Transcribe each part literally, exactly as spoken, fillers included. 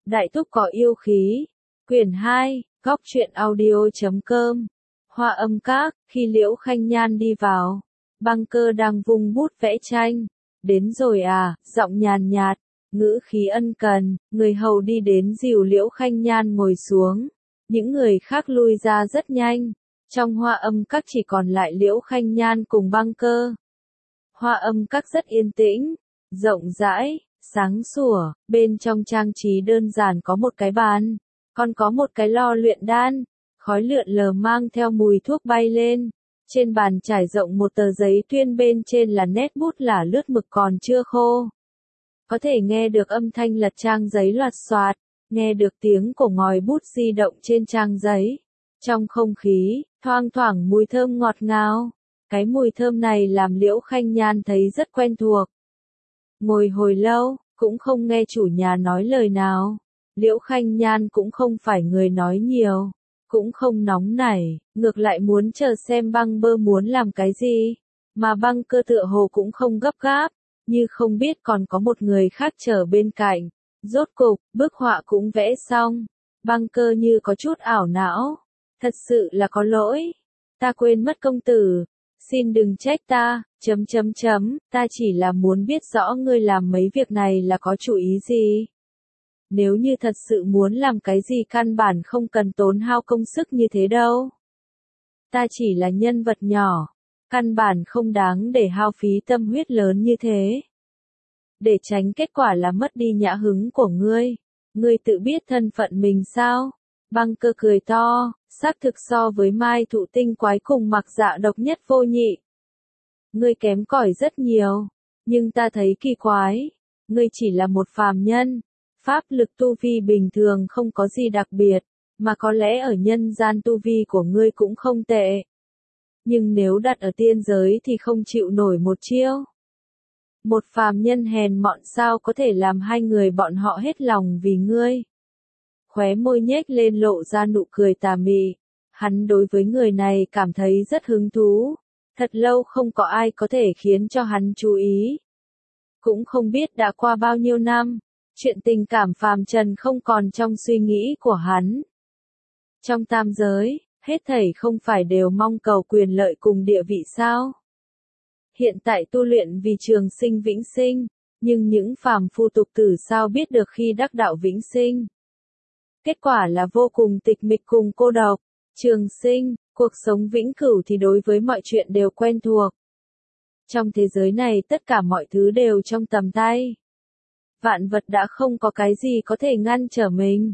Đại Thúc có yêu khí. Quyển hai, góc truyện audio.com. Hoa âm các, khi Liễu Khanh Nhan đi vào, Băng Cơ đang vung bút vẽ tranh. Đến rồi à, giọng nhàn nhạt, ngữ khí ân cần, người hầu đi đến dìu Liễu Khanh Nhan ngồi xuống. Những người khác lui ra rất nhanh. Trong hoa âm các chỉ còn lại Liễu Khanh Nhan cùng Băng Cơ. Hoa âm các rất yên tĩnh, rộng rãi, sáng sủa, bên trong trang trí đơn giản có một cái bàn, còn có một cái lò luyện đan, khói lượn lờ mang theo mùi thuốc bay lên. Trên bàn trải rộng một tờ giấy tuyên, bên trên là nét bút là lướt mực còn chưa khô. Có thể nghe được âm thanh lật trang giấy loạt xoạt, nghe được tiếng cổ ngòi bút di động trên trang giấy. Trong không khí, thoang thoảng mùi thơm ngọt ngào. Cái mùi thơm này làm Liễu Khanh Nhan thấy rất quen thuộc. Ngồi hồi lâu, cũng không nghe chủ nhà nói lời nào. Liễu Khanh Nhan cũng không phải người nói nhiều, cũng không nóng nảy, ngược lại muốn chờ xem Băng Bơ muốn làm cái gì. Mà Băng Cơ tựa hồ cũng không gấp gáp, như không biết còn có một người khác chờ bên cạnh. Rốt cục, bức họa cũng vẽ xong. Băng Cơ như có chút ảo não. Thật sự là có lỗi. Ta quên mất công tử. Xin đừng trách ta, chấm chấm chấm, ta chỉ là muốn biết rõ ngươi làm mấy việc này là có chủ ý gì. Nếu như thật sự muốn làm cái gì căn bản không cần tốn hao công sức như thế đâu. Ta chỉ là nhân vật nhỏ, căn bản không đáng để hao phí tâm huyết lớn như thế. Để tránh kết quả là mất đi nhã hứng của ngươi, ngươi tự biết thân phận mình sao? Băng Cơ cười to, xác thực so với Mai Thụ tinh quái cùng Mặc Dạ độc nhất vô nhị. Ngươi kém cỏi rất nhiều, nhưng ta thấy kỳ quái, ngươi chỉ là một phàm nhân, pháp lực tu vi bình thường không có gì đặc biệt, mà có lẽ ở nhân gian tu vi của ngươi cũng không tệ. Nhưng nếu đặt ở tiên giới thì không chịu nổi một chiêu. Một phàm nhân hèn mọn sao có thể làm hai người bọn họ hết lòng vì ngươi. Khóe môi nhếch lên lộ ra nụ cười tà mị. Hắn đối với người này cảm thấy rất hứng thú. Thật lâu không có ai có thể khiến cho hắn chú ý. Cũng không biết đã qua bao nhiêu năm, chuyện tình cảm phàm trần không còn trong suy nghĩ của hắn. Trong tam giới, hết thảy không phải đều mong cầu quyền lợi cùng địa vị sao? Hiện tại tu luyện vì trường sinh vĩnh sinh, nhưng những phàm phu tục tử sao biết được khi đắc đạo vĩnh sinh? Kết quả là vô cùng tịch mịch cùng cô độc. Trường sinh, cuộc sống vĩnh cửu thì đối với mọi chuyện đều quen thuộc. Trong thế giới này tất cả mọi thứ đều trong tầm tay. Vạn vật đã không có cái gì có thể ngăn trở mình.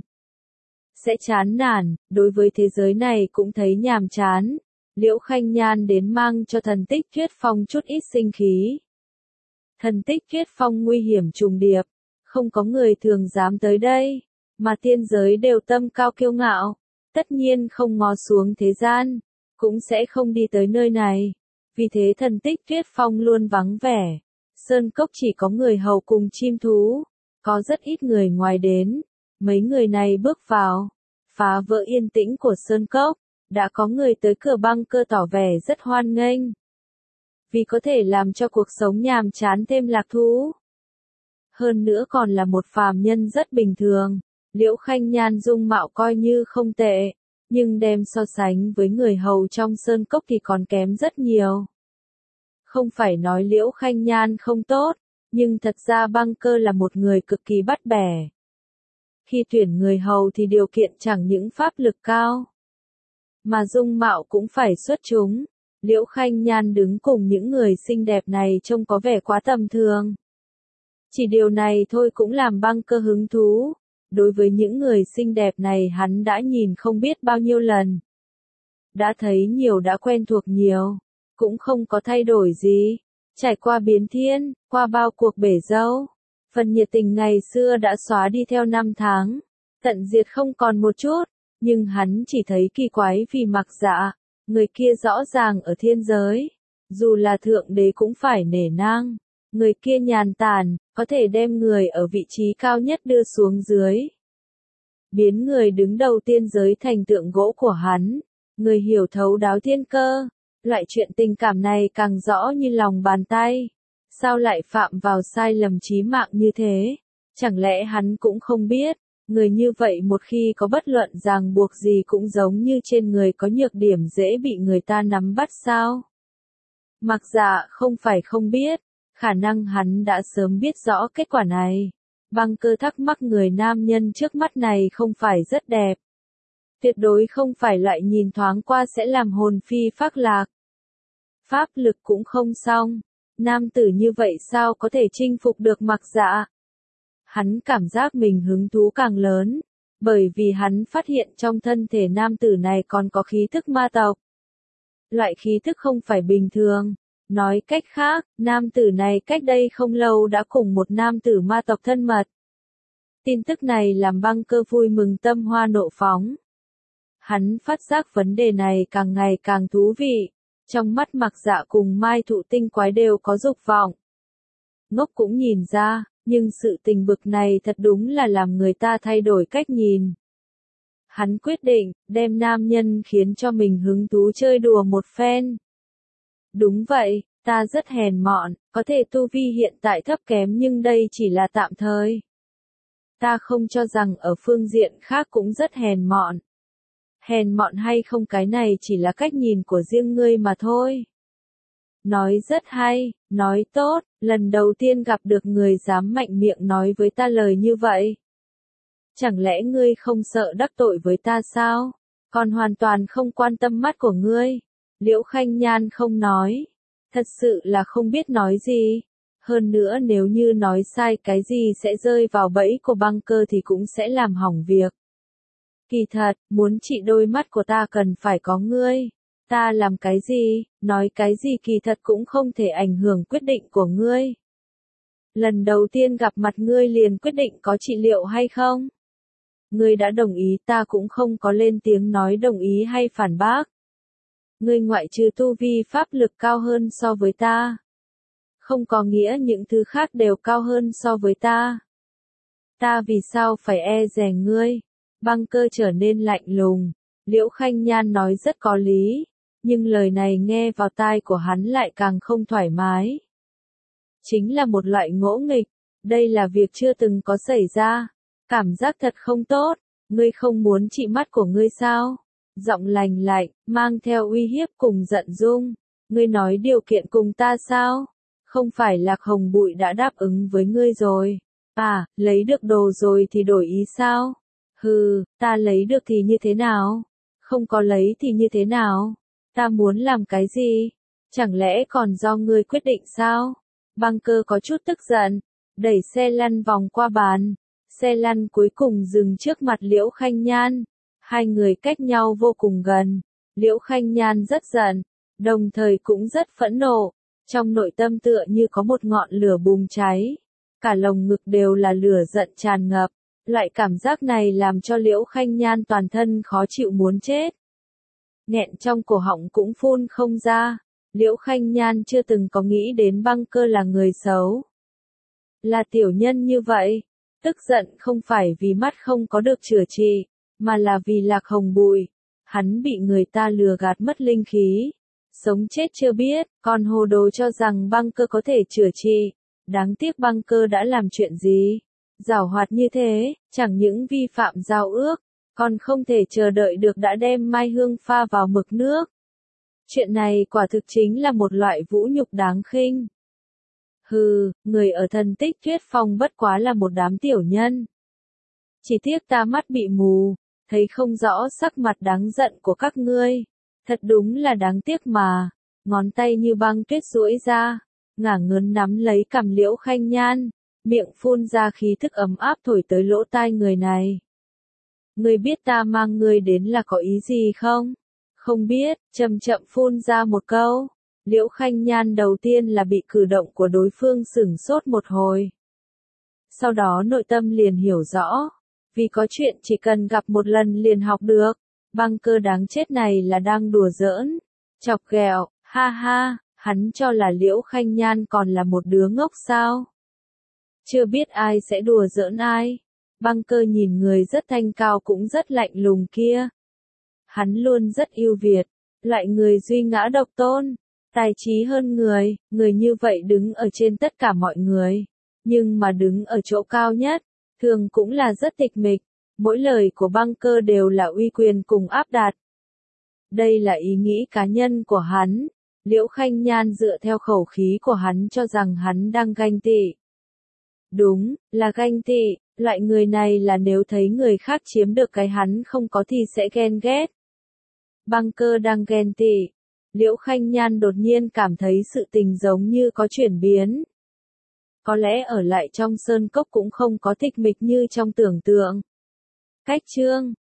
Sẽ chán nản, đối với thế giới này cũng thấy nhàm chán. Liễu Khanh Nhan đến mang cho thần tích Tuyết Phong chút ít sinh khí. Thần tích Tuyết Phong nguy hiểm trùng điệp, không có người thường dám tới đây, mà tiên giới đều tâm cao kiêu ngạo, tất nhiên không ngó xuống thế gian, cũng sẽ không đi tới nơi này. Vì thế thần tích Tuyết Phong luôn vắng vẻ, sơn cốc chỉ có người hầu cùng chim thú, có rất ít người ngoài đến. Mấy người này bước vào, phá vỡ yên tĩnh của sơn cốc. Đã có người tới cửa Băng Cơ tỏ vẻ rất hoan nghênh. Vì có thể làm cho cuộc sống nhàm chán thêm lạc thú. Hơn nữa còn là một phàm nhân rất bình thường. Liễu Khanh Nhan dung mạo coi như không tệ, nhưng đem so sánh với người hầu trong sơn cốc thì còn kém rất nhiều. Không phải nói Liễu Khanh Nhan không tốt, nhưng thật ra Băng Cơ là một người cực kỳ bắt bẻ. Khi tuyển người hầu thì điều kiện chẳng những pháp lực cao, mà dung mạo cũng phải xuất chúng. Liễu Khanh Nhan đứng cùng những người xinh đẹp này trông có vẻ quá tầm thường. Chỉ điều này thôi cũng làm Băng Cơ hứng thú. Đối với những người xinh đẹp này hắn đã nhìn không biết bao nhiêu lần. Đã thấy nhiều, đã quen thuộc nhiều. Cũng không có thay đổi gì. Trải qua biến thiên, qua bao cuộc bể dâu. Phần nhiệt tình ngày xưa đã xóa đi theo năm tháng. Tận diệt không còn một chút. Nhưng hắn chỉ thấy kỳ quái vì Mặc Dạ, người kia rõ ràng ở thiên giới, dù là thượng đế cũng phải nể nang. Người kia nhàn tản, có thể đem người ở vị trí cao nhất đưa xuống dưới. Biến người đứng đầu tiên giới thành tượng gỗ của hắn. Người hiểu thấu đáo thiên cơ. Loại chuyện tình cảm này càng rõ như lòng bàn tay. Sao lại phạm vào sai lầm chí mạng như thế? Chẳng lẽ hắn cũng không biết, Người như vậy một khi có bất luận ràng buộc gì cũng giống như trên người có nhược điểm dễ bị người ta nắm bắt sao? Mặc Dạ không phải không biết, khả năng hắn đã sớm biết rõ kết quả này. Băng Cơ thắc mắc người nam nhân trước mắt này không phải rất đẹp. Tuyệt đối không phải loại nhìn thoáng qua sẽ làm hồn phi phác lạc. Pháp lực cũng không xong, nam tử như vậy sao có thể chinh phục được Mặc Dạ? Hắn cảm giác mình hứng thú càng lớn, bởi vì hắn phát hiện trong thân thể nam tử này còn có khí thức ma tộc. Loại khí thức không phải bình thường. Nói cách khác, nam tử này cách đây không lâu đã cùng một nam tử ma tộc thân mật. Tin tức này làm Băng Cơ vui mừng tâm hoa nộ phóng. Hắn phát giác vấn đề này càng ngày càng thú vị. Trong mắt Mặc Dạ cùng Mai Thụ Tinh Quái đều có dục vọng. Ngốc cũng nhìn ra, nhưng sự tình bực này thật đúng là làm người ta thay đổi cách nhìn. Hắn quyết định, đem nam nhân khiến cho mình hứng thú chơi đùa một phen. Đúng vậy, ta rất hèn mọn, có thể tu vi hiện tại thấp kém nhưng đây chỉ là tạm thời. Ta không cho rằng ở phương diện khác cũng rất hèn mọn. Hèn mọn hay không cái này chỉ là cách nhìn của riêng ngươi mà thôi. Nói rất hay, nói tốt, lần đầu tiên gặp được người dám mạnh miệng nói với ta lời như vậy. Chẳng lẽ ngươi không sợ đắc tội với ta sao? Còn hoàn toàn không quan tâm mắt của ngươi. Liễu Khanh Nhan không nói. Thật sự là không biết nói gì. Hơn nữa nếu như nói sai cái gì sẽ rơi vào bẫy của Băng Cơ thì cũng sẽ làm hỏng việc. Kỳ thật, muốn trị đôi mắt của ta cần phải có ngươi. Ta làm cái gì, nói cái gì kỳ thật cũng không thể ảnh hưởng quyết định của ngươi. Lần đầu tiên gặp mặt ngươi liền quyết định có trị liệu hay không? Ngươi đã đồng ý ta cũng không có lên tiếng nói đồng ý hay phản bác. Ngươi ngoại trừ tu vi pháp lực cao hơn so với ta. Không có nghĩa những thứ khác đều cao hơn so với ta. Ta vì sao phải e dè ngươi? Băng Cơ trở nên lạnh lùng. Liễu Khanh Nhan nói rất có lý. Nhưng lời này nghe vào tai của hắn lại càng không thoải mái. Chính là một loại ngỗ nghịch. Đây là việc chưa từng có xảy ra. Cảm giác thật không tốt. Ngươi không muốn trị mắt của ngươi sao? Giọng lành lạnh, mang theo uy hiếp cùng giận dung. Ngươi nói điều kiện cùng ta sao? Không phải Lạc Hồng Bụi đã đáp ứng với ngươi rồi. À, lấy được đồ rồi thì đổi ý sao? Hừ, ta lấy được thì như thế nào? Không có lấy thì như thế nào? Ta muốn làm cái gì? Chẳng lẽ còn do ngươi quyết định sao? Băng Cơ có chút tức giận, đẩy xe lăn vòng qua bàn. Xe lăn cuối cùng dừng trước mặt Liễu Khanh Nhan. Hai người cách nhau vô cùng gần. Liễu Khanh Nhan rất giận, đồng thời cũng rất phẫn nộ. Trong nội tâm tựa như có một ngọn lửa bùng cháy. Cả lồng ngực đều là lửa giận tràn ngập. Loại cảm giác này làm cho Liễu Khanh Nhan toàn thân khó chịu muốn chết. Nghẹn trong cổ họng cũng phun không ra. Liễu Khanh Nhan chưa từng có nghĩ đến Băng Cơ là người xấu. Là tiểu nhân như vậy. Tức giận không phải vì mắt không có được chữa trị, mà là vì Lạc Hồng Bụi. Hắn bị người ta lừa gạt mất linh khí. Sống chết chưa biết, còn hồ đồ cho rằng Băng Cơ có thể chữa trị. Đáng tiếc Băng Cơ đã làm chuyện gì? Giảo hoạt như thế, chẳng những vi phạm giao ước, còn không thể chờ đợi được đã đem Mai Hương pha vào mực nước. Chuyện này quả thực chính là một loại vũ nhục đáng khinh. Hừ, người ở Thần Tích Tuyết Phong bất quá là một đám tiểu nhân. Chỉ tiếc ta mắt bị mù, thấy không rõ sắc mặt đáng giận của các ngươi. Thật đúng là đáng tiếc mà. Ngón tay như băng tuyết duỗi ra, ngả ngớn nắm lấy cằm Liễu Khanh Nhan, miệng phun ra khí thức ấm áp thổi tới lỗ tai người này. Ngươi biết ta mang ngươi đến là có ý gì không? Không biết, chậm chậm phun ra một câu. Liễu Khanh Nhan đầu tiên là bị cử động của đối phương sửng sốt một hồi. Sau đó nội tâm liền hiểu rõ. Vì có chuyện chỉ cần gặp một lần liền học được. Băng Cơ đáng chết này là đang đùa giỡn. Chọc ghẹo, ha ha, hắn cho là Liễu Khanh Nhan còn là một đứa ngốc sao? Chưa biết ai sẽ đùa giỡn ai. Băng Cơ nhìn người rất thanh cao cũng rất lạnh lùng kia. Hắn luôn rất ưu việt, loại người duy ngã độc tôn, tài trí hơn người, người như vậy đứng ở trên tất cả mọi người, nhưng mà đứng ở chỗ cao nhất, thường cũng là rất tịch mịch, Mỗi lời của băng cơ đều là uy quyền cùng áp đặt. Đây là ý nghĩ cá nhân của hắn. Liễu Khanh Nhan dựa theo khẩu khí của hắn cho rằng hắn đang ganh tị. Đúng, là ganh tị, loại người này là nếu thấy người khác chiếm được cái hắn không có thì sẽ ghen ghét. Băng cơ đang ghen tị. Liễu Khanh Nhan đột nhiên cảm thấy sự tình giống như có chuyển biến. Có lẽ ở lại trong sơn cốc cũng không có tịch mịch như trong tưởng tượng. Cách chương